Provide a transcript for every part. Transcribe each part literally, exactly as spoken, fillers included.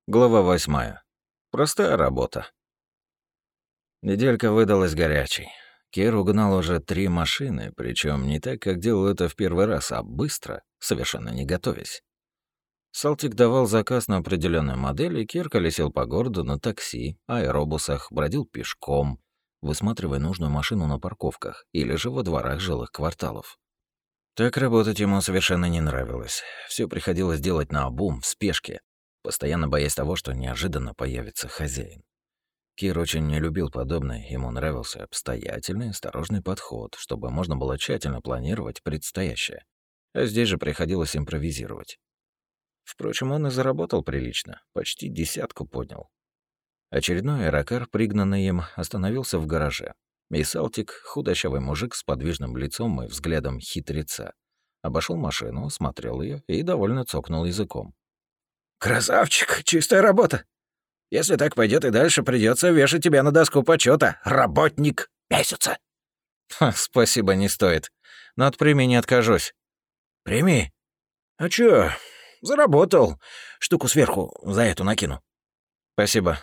Глава восьмая. Простая работа. Неделька выдалась горячей. Кир угнал уже три машины, причем не так, как делал это в первый раз, а быстро, совершенно не готовясь. Салтик давал заказ на определенную модель, и Кир колесил по городу на такси, аэробусах, бродил пешком, высматривая нужную машину на парковках или же во дворах жилых кварталов. Так работать ему совершенно не нравилось. Все приходилось делать наобум, в спешке, постоянно боясь того, что неожиданно появится хозяин. Кир очень не любил подобное, ему нравился обстоятельный, осторожный подход, чтобы можно было тщательно планировать предстоящее. А здесь же приходилось импровизировать. Впрочем, он и заработал прилично, почти десятку поднял. Очередной аэрокар, пригнанный им, остановился в гараже. И Салтик, худощавый мужик с подвижным лицом и взглядом хитреца, обошел машину, смотрел ее и довольно цокнул языком. «Красавчик, чистая работа. Если так пойдет и дальше, придется вешать тебя на доску почета. Работник месяца». Ха, спасибо, не стоит. Но от премии не откажусь. «Прими. А чё, заработал. Штуку сверху за эту накину». Спасибо.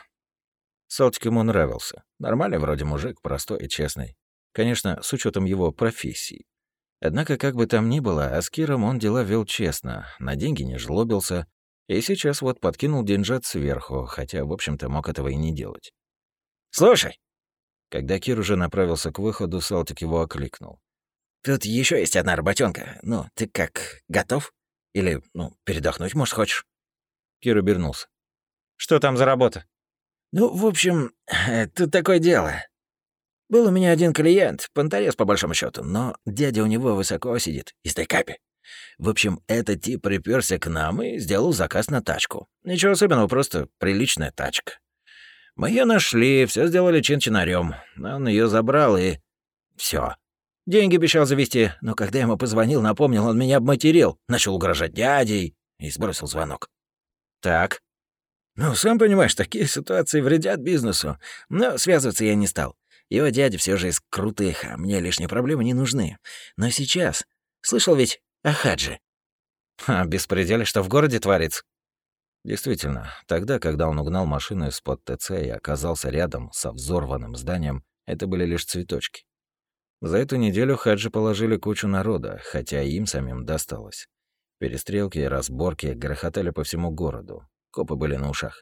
Салтик ему нравился. Нормальный вроде мужик, простой и честный. Конечно, с учетом его профессии. Однако, как бы там ни было, а с Киром он дела вел честно, на деньги не жлобился, и сейчас вот подкинул деньжат сверху, хотя, в общем-то, мог этого и не делать. «Слушай». Когда Кир уже направился к выходу, Салтик его окликнул. «Тут еще есть одна работенка. Ну, ты как, готов? Или, ну, передохнуть, может, хочешь?» Кир обернулся. «Что там за работа?» «Ну, в общем, тут такое дело. Был у меня один клиент, понторез по большому счету, но дядя у него высоко сидит, из тайкапи. В общем, этот тип приперся к нам и сделал заказ на тачку. Ничего особенного, просто приличная тачка. Мы ее нашли, все сделали чин-чинарем. Он ее забрал и... все. Деньги обещал завести, но когда я ему позвонил, напомнил, он меня обматерил, начал угрожать дядей и сбросил звонок. «Так». «Ну, сам понимаешь, такие ситуации вредят бизнесу. Но связываться я не стал. Его дядя все же из крутых, а мне лишние проблемы не нужны. Но сейчас... Слышал ведь о Хадже?» «А беспределе, что в городе творится?» Действительно, тогда, когда он угнал машину из-под ТЦ и оказался рядом со взорванным зданием, это были лишь цветочки. За эту неделю Хаджи положили кучу народа, хотя и им самим досталось. Перестрелки и разборки грохотали по всему городу. Копы были на ушах.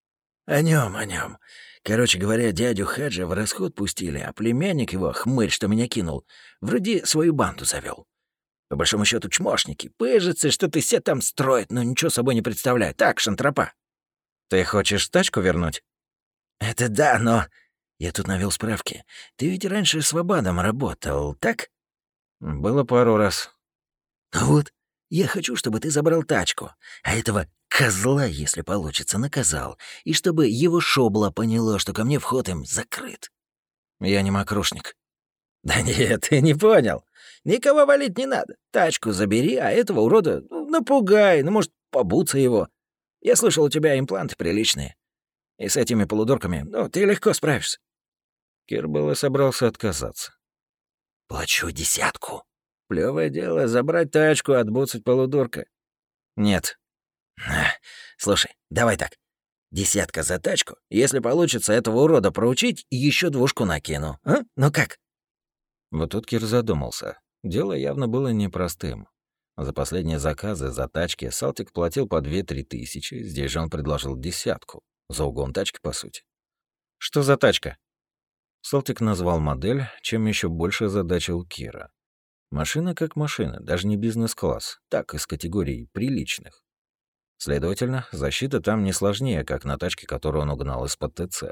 «О нем, о нем. Короче говоря, дядю Хаджа в расход пустили, а племянник его, хмырь, что меня кинул, вроде свою банду завел. По большому счету чмошники, пыжатся, что-то все там строят, но ничего собой не представляют. Так, шантропа». «Ты хочешь тачку вернуть?» «Это да, но...» Я тут навел справки. Ты ведь раньше с Вабадом работал, так? «Было пару раз». Ну вот, я хочу, чтобы ты забрал тачку, а этого козла, если получится, наказал, и чтобы его шобло поняло, что ко мне вход им закрыт». «Я не мокрушник». «Да нет, ты не понял. Никого валить не надо. Тачку забери, а этого урода ну, напугай, ну, может, побуться его. Я слышал, у тебя импланты приличные. И с этими полудурками, ну, ты легко справишься». Кир было собрался отказаться. «Плачу десятку. Плевое дело забрать тачку, отбуцать полудурка». «Нет». А, слушай, давай так. Десятка за тачку. Если получится этого урода проучить, еще двушку накину. А? Ну как?» Вот тут Кир задумался. Дело явно было непростым. За последние заказы, за тачки Салтик платил по две-три тысячи, здесь же он предложил десятку. За угон тачки, по сути. «Что за тачка?» Салтик назвал модель, чем еще больше озадачил Кира. Машина как машина, даже не бизнес-класс, так, из категории приличных. Следовательно, защита там не сложнее, как на тачке, которую он угнал из-под ТЦ.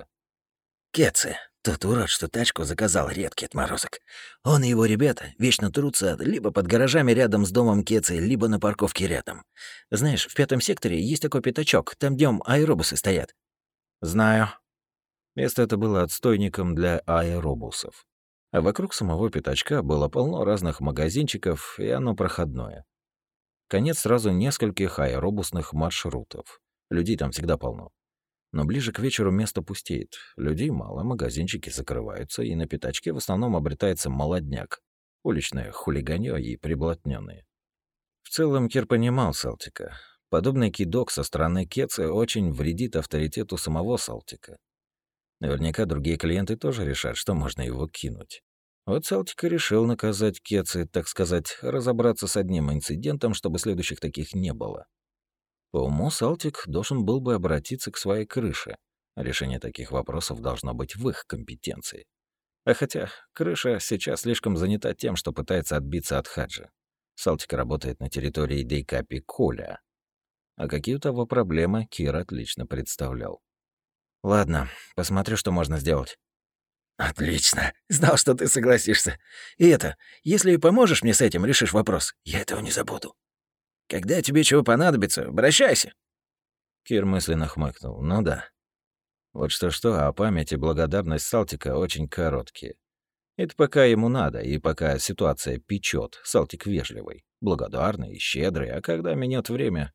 Кецы, тот урод, что тачку заказал, редкий отморозок. Он и его ребята вечно трутся либо под гаражами рядом с домом Кецы, либо на парковке рядом. Знаешь, в пятом секторе есть такой пятачок, там днем аэробусы стоят. «Знаю». Место это было отстойником для аэробусов. А вокруг самого пятачка было полно разных магазинчиков, и оно проходное. Конец сразу нескольких аэробусных маршрутов. Людей там всегда полно. Но ближе к вечеру место пустеет. Людей мало, магазинчики закрываются, и на пятачке в основном обретается молодняк. Уличное хулиганье и приблотнённые. В целом Кир понимал Салтика. Подобный кидок со стороны Кецы очень вредит авторитету самого Салтика. Наверняка другие клиенты тоже решат, что можно его кинуть. Вот Салтик и решил наказать Кецы, так сказать, разобраться с одним инцидентом, чтобы следующих таких не было. По уму Салтик должен был бы обратиться к своей крыше. Решение таких вопросов должно быть в их компетенции. А хотя крыша сейчас слишком занята тем, что пытается отбиться от Хаджи. Салтик работает на территории Дейкапи Коля. А какие у того проблемы Кир отлично представлял. «Ладно, посмотрю, что можно сделать». «Отлично. Знал, что ты согласишься. И это, если поможешь мне с этим, решишь вопрос, я этого не забуду. Когда тебе чего понадобится, обращайся». Кир мысленно хмыкнул. «Ну да. Вот что-что, а память и благодарность Салтика очень короткие. Это пока ему надо, и пока ситуация печет, Салтик вежливый, благодарный и щедрый, а когда минет время...»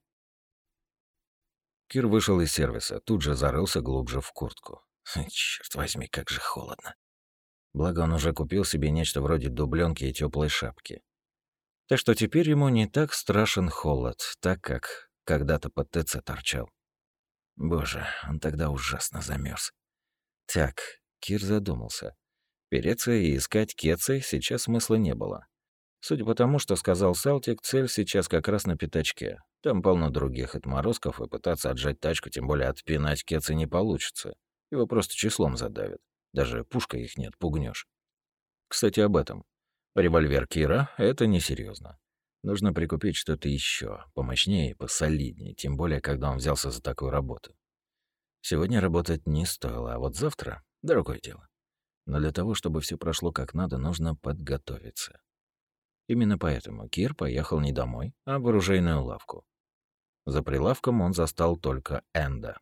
Кир вышел из сервиса, тут же зарылся глубже в куртку. Черт возьми, как же холодно. Благо он уже купил себе нечто вроде дубленки и теплой шапки. Так что теперь ему не так страшен холод, так как когда-то под ТЦ торчал. Боже, он тогда ужасно замерз. Так, Кир задумался. Переться и искать Кецы сейчас смысла не было. Судя по тому, что сказал Салтик, цель сейчас как раз на пятачке. Там полно других отморозков, и пытаться отжать тачку, тем более отпинать Кецы, не получится. Его просто числом задавят. Даже пушкой их нет, пугнешь. Кстати, об этом. Револьвер Кира — это несерьезно. Нужно прикупить что-то еще, помощнее и посолиднее, тем более, когда он взялся за такую работу. Сегодня работать не стоило, а вот завтра — другое дело. Но для того, чтобы все прошло как надо, нужно подготовиться. Именно поэтому Кир поехал не домой, а в оружейную лавку. За прилавком он застал только Энда.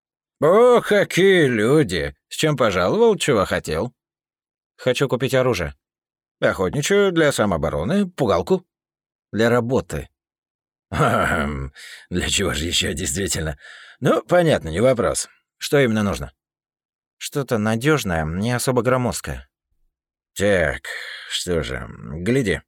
«О, какие люди! С чем пожаловал, чего хотел?» «Хочу купить оружие». «Охотничью для самообороны, пугалку». «Для работы». «Хм, для чего же еще действительно? Ну, понятно, не вопрос. Что именно нужно?» «Что-то надежное, не особо громоздкое». «Так, что же, гляди».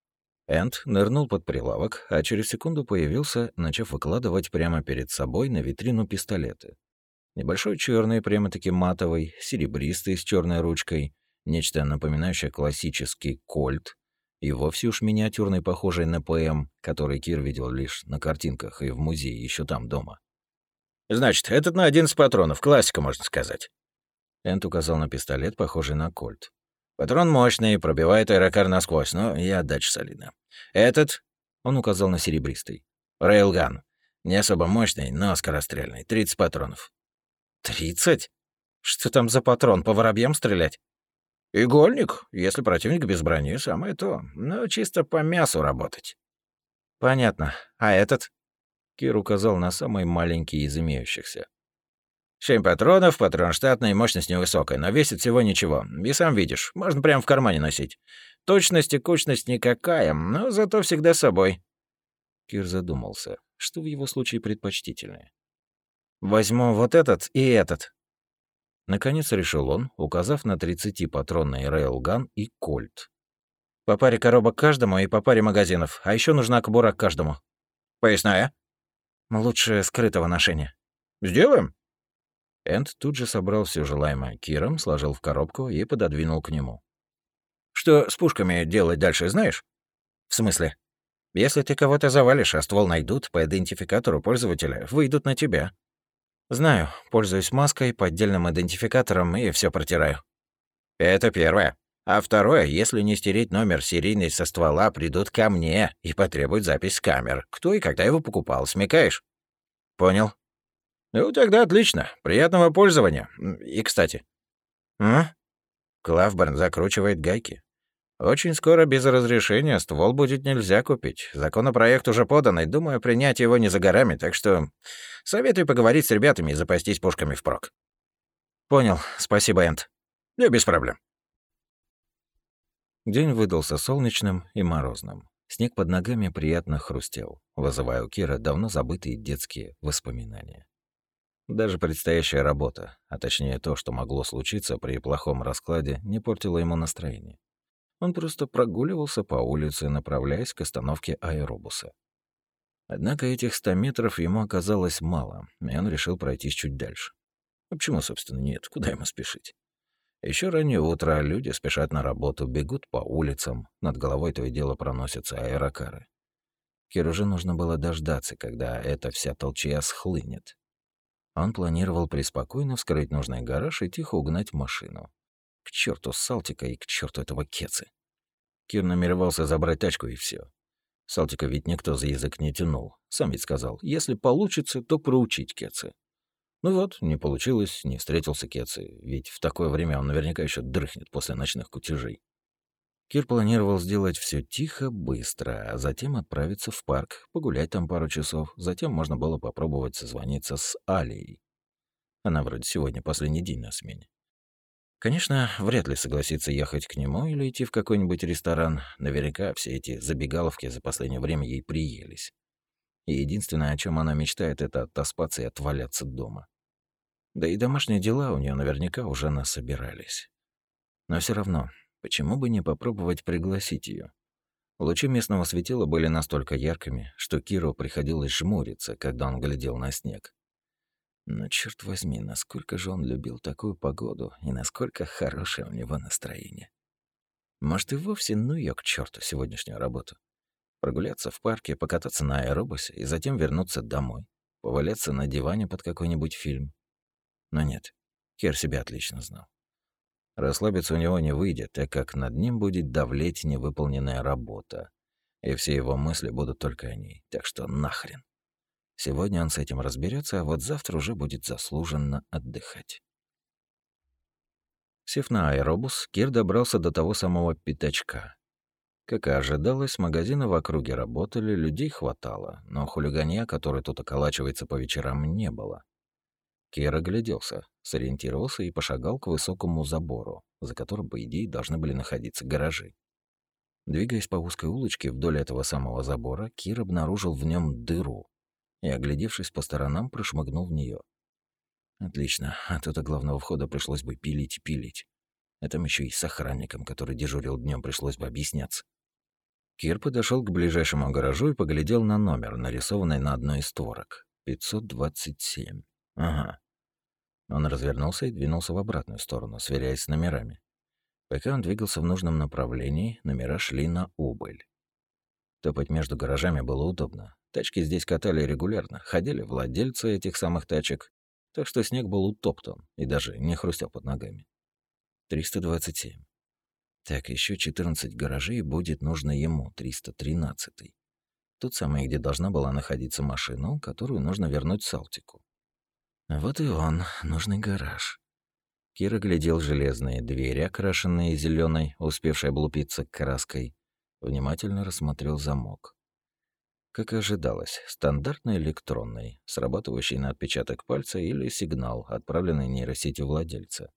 Энд нырнул под прилавок, а через секунду появился, начав выкладывать прямо перед собой на витрину пистолеты. Небольшой черный, прямо-таки матовый, серебристый с черной ручкой, нечто напоминающее классический кольт, и вовсе уж миниатюрный, похожий на ПМ, который Кир видел лишь на картинках и в музее, еще там дома. «Значит, этот на одиннадцать патронов, классика, можно сказать». Энд указал на пистолет, похожий на кольт. «Патрон мощный, пробивает аэрокар насквозь, но и отдача солидная. Этот...» — он указал на серебристый. «Рейлган. Не особо мощный, но скорострельный. тридцать патронов». «Тридцать? Что там за патрон, по воробьям стрелять?» «Игольник, если противник без брони, самое то. Но чисто по мясу работать». «Понятно. А этот?» Кир указал на самый маленький из имеющихся. «Семь патронов, патрон штатный, мощность невысокая, но весит всего ничего. И сам видишь, можно прямо в кармане носить. Точность и кучность никакая, но зато всегда с собой». Кир задумался, что в его случае предпочтительнее. «Возьму вот этот и этот». Наконец решил он, указав на тридцатипатронный рейлган и кольт. «По паре коробок каждому и по паре магазинов, а еще нужна кобура к каждому». «Поясная?» «Лучше скрытого ношения». «Сделаем». Энд тут же собрал все желаемое Киром, сложил в коробку и пододвинул к нему. «Что с пушками делать дальше, знаешь?» «В смысле? Если ты кого-то завалишь, а ствол найдут, по идентификатору пользователя выйдут на тебя». «Знаю, пользуюсь маской, поддельным идентификатором и все протираю». «Это первое. А второе, если не стереть номер серийный со ствола, придут ко мне и потребуют запись с камер. Кто и когда его покупал, смекаешь?» «Понял». «Ну, тогда отлично. Приятного пользования. И, кстати...» «А?» Клавберн закручивает гайки. Очень скоро без разрешения ствол будет нельзя купить. Законопроект уже подан, и, думаю, принять его не за горами, так что советую поговорить с ребятами и запастись пушками впрок. «Понял. Спасибо, Энд». Да, без проблем. День выдался солнечным и морозным. Снег под ногами приятно хрустел, вызывая у Кира давно забытые детские воспоминания. Даже предстоящая работа, а точнее то, что могло случиться при плохом раскладе, не портило ему настроение. Он просто прогуливался по улице, направляясь к остановке аэробуса. Однако этих ста метров ему оказалось мало, и он решил пройтись чуть дальше. А почему, собственно, нет? Куда ему спешить? Еще раннее утро, люди спешат на работу, бегут по улицам, над головой то и дело проносятся аэрокары. Киру же нужно было дождаться, когда эта вся толчья схлынет. Он планировал преспокойно вскрыть нужный гараж и тихо угнать машину. К черту Салтика и к черту этого Кецы. Кир намеревался забрать тачку, и все. Салтика ведь никто за язык не тянул. Сам ведь сказал, если получится, то проучить Кецы. Ну вот, не получилось, не встретился Кецы, ведь в такое время он наверняка еще дрыхнет после ночных кутежей. Кир планировал сделать все тихо, быстро, а затем отправиться в парк, погулять там пару часов. Затем можно было попробовать созвониться с Алией. Она вроде сегодня последний день на смене. Конечно, вряд ли согласится ехать к нему или идти в какой-нибудь ресторан. Наверняка все эти забегаловки за последнее время ей приелись. И единственное, о чем она мечтает, это отоспаться и отваляться дома. Да и домашние дела у нее наверняка уже насобирались. Но все равно, почему бы не попробовать пригласить ее? Лучи местного светила были настолько яркими, что Киру приходилось жмуриться, когда он глядел на снег. Но, черт возьми, насколько же он любил такую погоду и насколько хорошее у него настроение. Может, и вовсе ну её к черту сегодняшнюю работу. Прогуляться в парке, покататься на аэробусе и затем вернуться домой, поваляться на диване под какой-нибудь фильм. Но нет, Кир себя отлично знал. Расслабиться у него не выйдет, так как над ним будет давлеть невыполненная работа, и все его мысли будут только о ней, так что нахрен. Сегодня он с этим разберется, а вот завтра уже будет заслуженно отдыхать. Сев на аэробус, Кир добрался до того самого пятачка. Как и ожидалось, магазины в округе работали, людей хватало, но хулиганья, который тут околачивается по вечерам, не было. Кир огляделся, сориентировался и пошагал к высокому забору, за которым, по идее, должны были находиться гаражи. Двигаясь по узкой улочке вдоль этого самого забора, Кир обнаружил в нем дыру и, оглядевшись по сторонам, прошмыгнул в нее. Отлично, а то до главного входа пришлось бы пилить и пилить. А там еще и с охранником, который дежурил днем, пришлось бы объясняться. Кир подошел к ближайшему гаражу и поглядел на номер, нарисованный на одной из створок. пятьсот двадцать семь. Ага. Он развернулся и двинулся в обратную сторону, сверяясь с номерами. Пока он двигался в нужном направлении, номера шли на убыль. Топать между гаражами было удобно. Тачки здесь катали регулярно, ходили владельцы этих самых тачек, так что снег был утоптан и даже не хрустел под ногами. триста двадцать семь. Так, еще четырнадцать гаражей будет нужно ему, триста тринадцатый. Тот самый, где должна была находиться машина, которую нужно вернуть Салтику. Вот и он, нужный гараж. Кир глядел железные двери, окрашенные зеленой, успевшей облупиться краской. Внимательно рассмотрел замок. Как и ожидалось, стандартный электронный, срабатывающий на отпечаток пальца или сигнал, отправленный нейросетью владельца.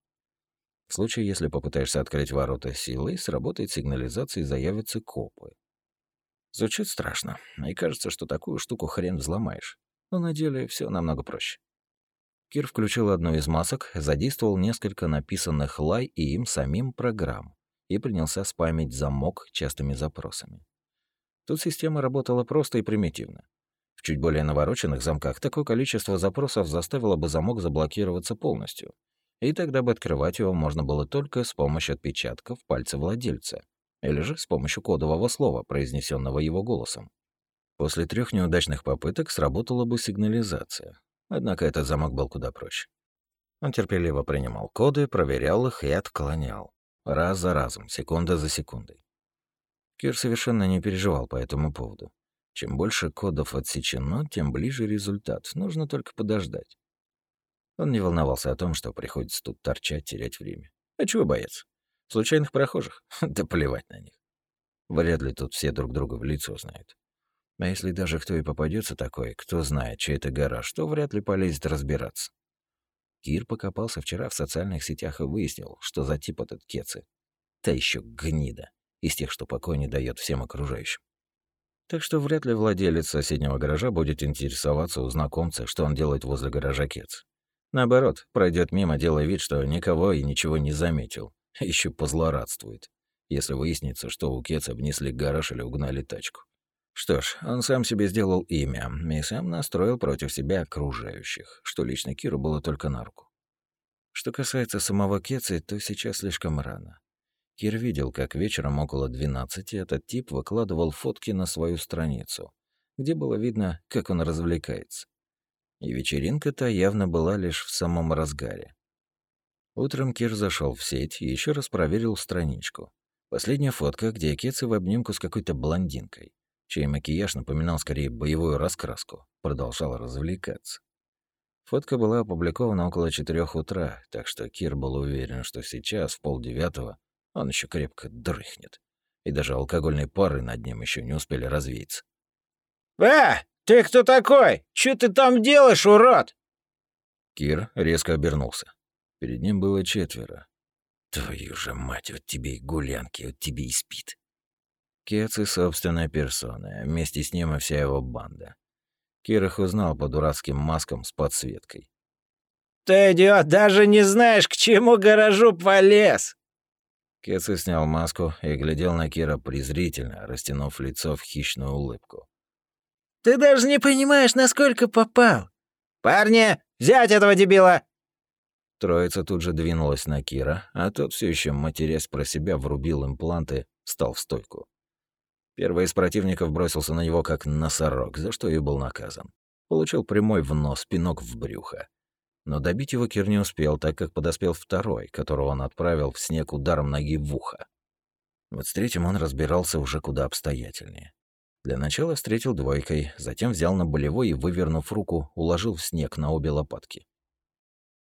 В случае, если попытаешься открыть ворота силой, сработает сигнализация и заявятся копы. Звучит страшно, и кажется, что такую штуку хрен взломаешь. Но на деле все намного проще. Кир включил одну из масок, задействовал несколько написанных Лай и им самим программ и принялся спамить замок частыми запросами. Тут система работала просто и примитивно. В чуть более навороченных замках такое количество запросов заставило бы замок заблокироваться полностью, и тогда бы открывать его можно было только с помощью отпечатков пальца владельца или же с помощью кодового слова, произнесенного его голосом. После трех неудачных попыток сработала бы сигнализация, однако этот замок был куда проще. Он терпеливо принимал коды, проверял их и отклонял. Раз за разом, секунда за секундой. Кир совершенно не переживал по этому поводу. Чем больше кодов отсечено, тем ближе результат. Нужно только подождать. Он не волновался о том, что приходится тут торчать, терять время. А чего бояться? Случайных прохожих? Да плевать на них. Вряд ли тут все друг друга в лицо знают. А если даже кто и попадется такой, кто знает, чей это гараж, то вряд ли полезет разбираться. Кир покопался вчера в социальных сетях и выяснил, что за тип этот Кецы. Та еще гнида. Из тех, что покой не дает всем окружающим. Так что вряд ли владелец соседнего гаража будет интересоваться у знакомца, что он делает возле гаража Кец. Наоборот, пройдет мимо, делая вид, что никого и ничего не заметил. Еще позлорадствует, если выяснится, что у Кеца внесли гараж или угнали тачку. Что ж, он сам себе сделал имя и сам настроил против себя окружающих, что лично Киру было только на руку. Что касается самого Кецы, то сейчас слишком рано. Кир видел, как вечером около двенадцати этот тип выкладывал фотки на свою страницу, где было видно, как он развлекается. И вечеринка-то явно была лишь в самом разгаре. Утром Кир зашел в сеть и еще раз проверил страничку. Последняя фотка, где Кеца в обнимку с какой-то блондинкой, чей макияж напоминал скорее боевую раскраску, продолжала развлекаться. Фотка была опубликована около четырёх утра, так что Кир был уверен, что сейчас, в полдевятого, он еще крепко дрыхнет. И даже алкогольные пары над ним еще не успели развеяться. «А, ты кто такой? Чё ты там делаешь, урод?» Кир резко обернулся. Перед ним было четверо. Твою же мать, вот тебе и гулянки, вот тебе и спит. Кецы собственной персоной, а вместе с ним и вся его банда. Кир их узнал по дурацким маскам с подсветкой. «Ты, идиот, даже не знаешь, к чему гаражу полез!» Кецы снял маску и глядел на Кира презрительно, растянув лицо в хищную улыбку. «Ты даже не понимаешь, насколько попал! Парни, взять этого дебила!» Троица тут же двинулась на Кира, а тот, все еще матерясь про себя, врубил импланты, встал в стойку. Первый из противников бросился на него как носорог, за что и был наказан. Получил прямой в нос, пинок в брюхо. Но добить его Кир не успел, так как подоспел второй, которого он отправил в снег ударом ноги в ухо. Вот с третьим он разбирался уже куда обстоятельнее. Для начала встретил двойкой, затем взял на болевой и, вывернув руку, уложил в снег на обе лопатки.